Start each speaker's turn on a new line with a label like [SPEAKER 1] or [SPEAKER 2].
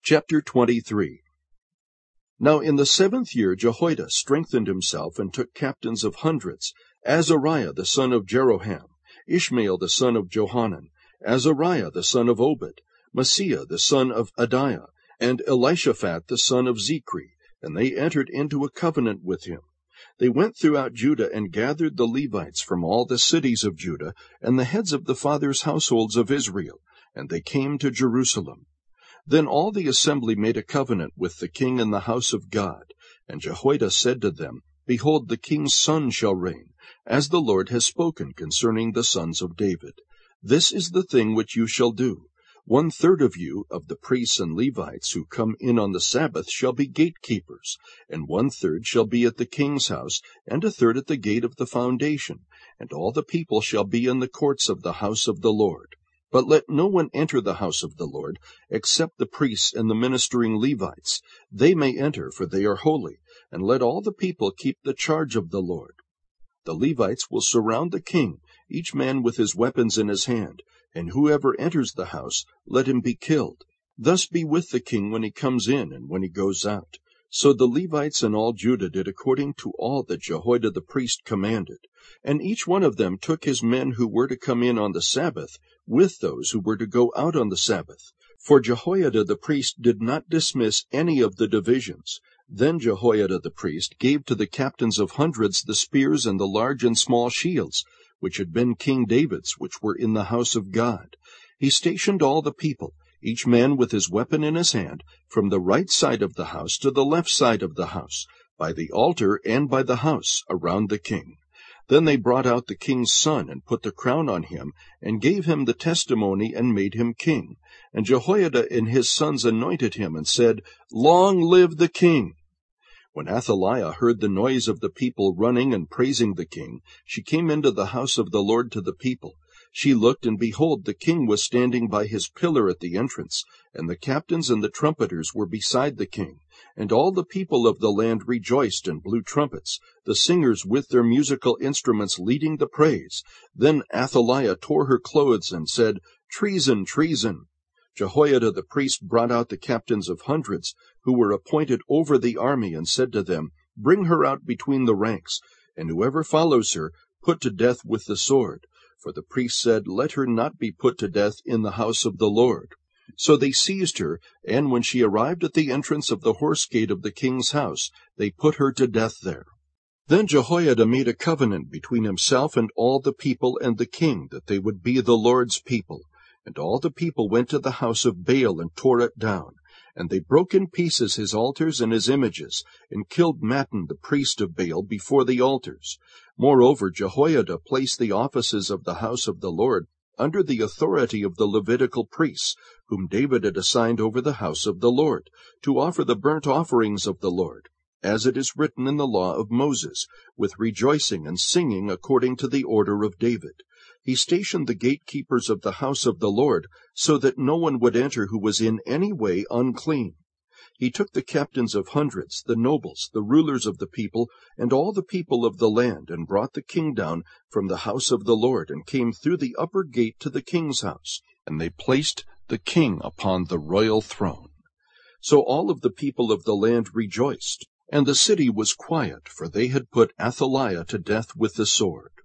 [SPEAKER 1] Chapter 23. Now in the 7th year Jehoiada strengthened himself and took captains of hundreds, Azariah the son of Jeroham, Ishmael the son of Johanan, Azariah the son of Obed, Maaseiah the son of Adiah, and Elishaphat the son of Zichri, and they entered into a covenant with him. They went throughout Judah and gathered the Levites from all the cities of Judah, and the heads of the fathers' households of Israel, and they came to Jerusalem. Then all the assembly made a covenant with the king in the house of God. And Jehoiada said to them, Behold, the king's son shall reign, as the Lord has spoken concerning the sons of David. This is the thing which you shall do. 1/3 of you, of the priests and Levites who come in on the Sabbath, shall be gatekeepers, and 1/3 shall be at the king's house, and 1/3 at the gate of the foundation, and all the people shall be in the courts of the house of the Lord. But let no one enter the house of the Lord, except the priests and the ministering Levites. They may enter, for they are holy, and let all the people keep the charge of the Lord. The Levites will surround the king, each man with his weapons in his hand, and whoever enters the house, let him be killed. Thus be with the king when he comes in and when he goes out. So the Levites and all Judah did according to all that Jehoiada the priest commanded. And each one of them took his men who were to come in on the Sabbath, with those who were to go out on the Sabbath. For Jehoiada the priest did not dismiss any of the divisions. Then Jehoiada the priest gave to the captains of hundreds the spears and the large and small shields, which had been King David's, which were in the house of God. He stationed all the people, each man with his weapon in his hand, from the right side of the house to the left side of the house, by the altar and by the house, around the king. Then they brought out the king's son, and put the crown on him, and gave him the testimony, and made him king. And Jehoiada and his sons anointed him, and said, Long live the king! When Athaliah heard the noise of the people running and praising the king, she came into the house of the Lord to the people. She looked, and behold, the king was standing by his pillar at the entrance, and the captains and the trumpeters were beside the king. And all the people of the land rejoiced and blew trumpets, the singers with their musical instruments leading the praise. Then Athaliah tore her clothes and said, Treason, treason! Jehoiada the priest brought out the captains of hundreds, who were appointed over the army, and said to them, Bring her out between the ranks, and whoever follows her, put to death with the sword. For the priest said, Let her not be put to death in the house of the Lord. So they seized her, and when she arrived at the entrance of the horse gate of the king's house, they put her to death there. Then Jehoiada made a covenant between himself and all the people and the king, that they would be the Lord's people. And all the people went to the house of Baal and tore it down. And they broke in pieces his altars and his images, and killed Mattan the priest of Baal before the altars. Moreover, Jehoiada placed the offices of the house of the Lord under the authority of the Levitical priests, whom David had assigned over the house of the Lord, to offer the burnt offerings of the Lord, as it is written in the law of Moses, with rejoicing and singing according to the order of David. He stationed the gatekeepers of the house of the Lord, so that no one would enter who was in any way unclean. He took the captains of hundreds, the nobles, the rulers of the people, and all the people of the land, and brought the king down from the house of the Lord, and came through the upper gate to the king's house, and they placed the king upon the royal throne. So all of the people of the land rejoiced, and the city was quiet, for they had put Athaliah to death with the sword.